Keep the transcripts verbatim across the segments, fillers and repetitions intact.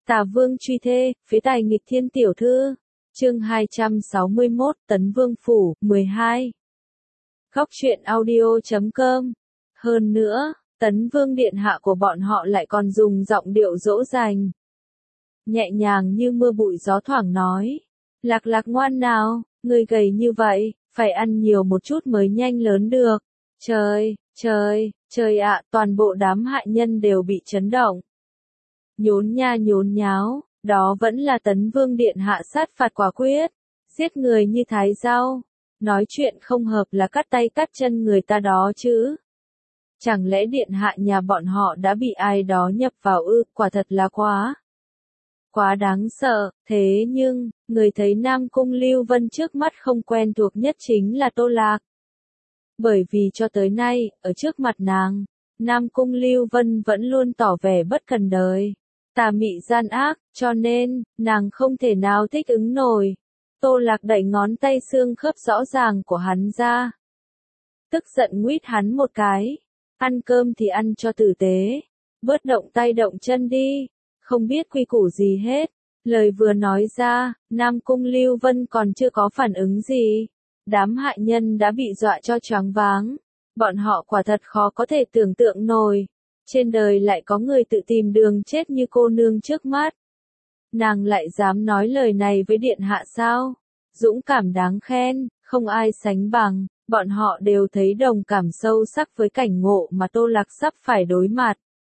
Tả Vương truy thê, phế tài nghịch thiên tiểu thư. Chương hai trăm sáu mươi mốt, Tấn Vương phủ, mười hai. Góc truyện audio chấm com. Hơn nữa, Tấn Vương điện hạ của bọn họ lại còn dùng giọng điệu dỗ dành. Nhẹ nhàng như mưa bụi gió thoảng nói. Lạc Lạc ngoan nào, người gầy như vậy, phải ăn nhiều một chút mới nhanh lớn được. Trời, trời, trời ạ, toàn bộ đám hạ nhân đều bị chấn động. Nhốn nha nhốn nháo, đó vẫn là Tấn Vương điện hạ sát phạt quả quyết, giết người như thái rau, nói chuyện không hợp là cắt tay cắt chân người ta đó chứ. Chẳng lẽ điện hạ nhà bọn họ đã bị ai đó nhập vào ư, quả thật là quá. Quá đáng sợ, thế nhưng, người thấy Nam Cung Lưu Vân trước mắt không quen thuộc nhất chính là Tô Lạc. Bởi vì cho tới nay, ở trước mặt nàng, Nam Cung Lưu Vân vẫn luôn tỏ vẻ bất cần đời, tà mị gian ác, cho nên, nàng không thể nào thích ứng nổi. Tô Lạc đẩy ngón tay xương khớp rõ ràng của hắn ra. Tức giận nguýt hắn một cái. Ăn cơm thì ăn cho tử tế. Bớt động tay động chân đi. Không biết quy củ gì hết. Lời vừa nói ra, Nam Cung Lưu Vân còn chưa có phản ứng gì. Đám hạ nhân đã bị dọa cho choáng váng. Bọn họ quả thật khó có thể tưởng tượng nổi. Trên đời lại có người tự tìm đường chết như cô nương trước mắt. Nàng lại dám nói lời này với điện hạ sao? Dũng cảm đáng khen, không ai sánh bằng, bọn họ đều thấy đồng cảm sâu sắc với cảnh ngộ mà Tô Lạc sắp phải đối mặt.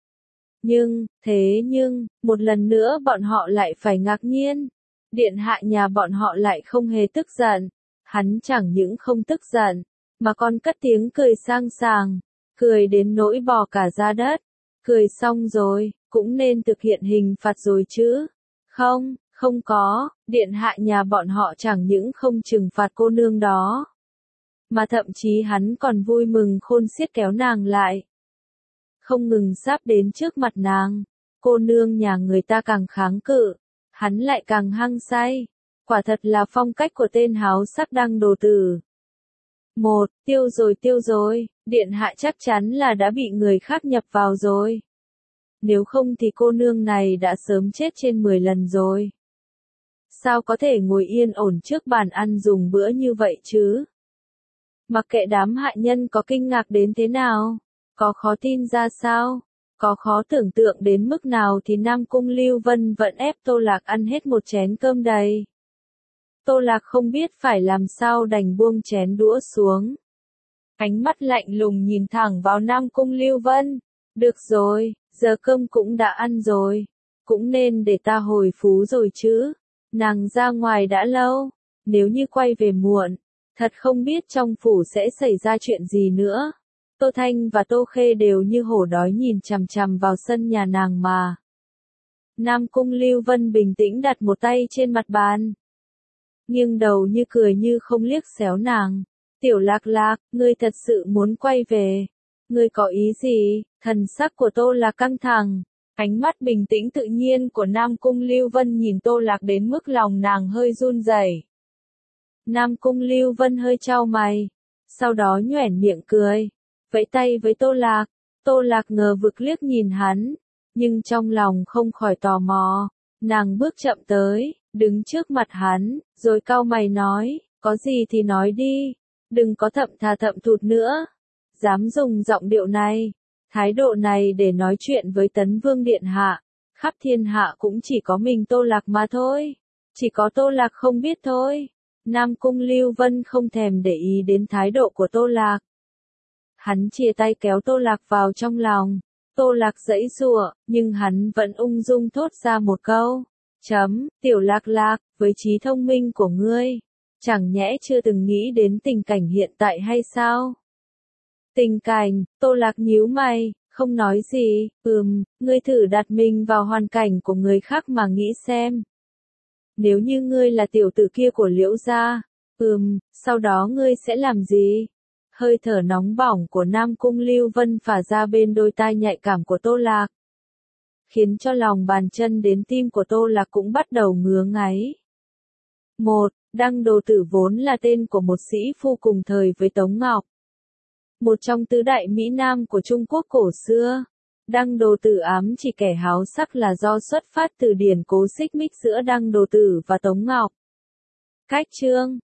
Nhưng, thế nhưng, một lần nữa bọn họ lại phải ngạc nhiên. Điện hạ nhà bọn họ lại không hề tức giận. Hắn chẳng những không tức giận, mà còn cất tiếng cười sang sàng, cười đến nỗi bò cả da đất. Cười xong rồi, cũng nên thực hiện hình phạt rồi chứ. Không, không có, điện hạ nhà bọn họ chẳng những không trừng phạt cô nương đó. Mà thậm chí hắn còn vui mừng khôn xiết kéo nàng lại. Không ngừng sắp đến trước mặt nàng, cô nương nhà người ta càng kháng cự, hắn lại càng hăng say. Quả thật là phong cách của tên háo sắc đăng đồ tử. Một, tiêu rồi tiêu rồi, điện hạ chắc chắn là đã bị người khác nhập vào rồi. Nếu không thì cô nương này đã sớm chết trên mười lần rồi. Sao có thể ngồi yên ổn trước bàn ăn dùng bữa như vậy chứ? Mặc kệ đám hạ nhân có kinh ngạc đến thế nào, có khó tin ra sao, có khó tưởng tượng đến mức nào thì Nam Cung Lưu Vân vẫn ép Tô Lạc ăn hết một chén cơm đầy. Tô Lạc không biết phải làm sao đành buông chén đũa xuống. Ánh mắt lạnh lùng nhìn thẳng vào Nam Cung Lưu Vân. Được rồi, giờ cơm cũng đã ăn rồi. Cũng nên để ta hồi phú rồi chứ. Nàng ra ngoài đã lâu. Nếu như quay về muộn, thật không biết trong phủ sẽ xảy ra chuyện gì nữa. Tô Thanh và Tô Khê đều như hổ đói nhìn chằm chằm vào sân nhà nàng mà. Nam Cung Lưu Vân bình tĩnh đặt một tay trên mặt bàn. Nghiêng đầu như cười như không liếc xéo nàng. Tiểu Lạc Lạc, ngươi thật sự muốn quay về. Ngươi có ý gì? Thần sắc của Tô Lạc căng thẳng. Ánh mắt bình tĩnh tự nhiên của Nam Cung Lưu Vân nhìn Tô Lạc đến mức lòng nàng hơi run rẩy. Nam Cung Lưu Vân hơi chau mày. Sau đó nhoẻn miệng cười. Vẫy tay với Tô Lạc. Tô Lạc ngờ vực liếc nhìn hắn. Nhưng trong lòng không khỏi tò mò. Nàng bước chậm tới, đứng trước mặt hắn, rồi cau mày nói, có gì thì nói đi, đừng có thậm thà thậm thụt nữa. Dám dùng giọng điệu này, thái độ này để nói chuyện với Tấn Vương điện hạ, khắp thiên hạ cũng chỉ có mình Tô Lạc mà thôi. Chỉ có Tô Lạc không biết thôi. Nam Cung Lưu Vân không thèm để ý đến thái độ của Tô Lạc. Hắn chia tay kéo Tô Lạc vào trong lòng. Tô Lạc giãy giụa, nhưng hắn vẫn ung dung thốt ra một câu. Chấm, Tiểu Lạc Lạc, với trí thông minh của ngươi, chẳng nhẽ chưa từng nghĩ đến tình cảnh hiện tại hay sao? Tình cảnh, Tô Lạc nhíu mày, không nói gì, ừm, ngươi thử đặt mình vào hoàn cảnh của người khác mà nghĩ xem. Nếu như ngươi là tiểu tử kia của Liễu gia, ừm, sau đó ngươi sẽ làm gì? Hơi thở nóng bỏng của Nam Cung Lưu Vân phả ra bên đôi tai nhạy cảm của Tô Lạc. Khiến cho lòng bàn chân đến tim của Tô Lạc cũng bắt đầu ngứa ngáy. Một, Đăng Đồ Tử vốn là tên của một sĩ phu cùng thời với Tống Ngọc. Một trong tứ đại Mỹ Nam của Trung Quốc cổ xưa. Đăng Đồ Tử ám chỉ kẻ háo sắc là do xuất phát từ điển cố xích mích giữa Đăng Đồ Tử và Tống Ngọc. Cách chương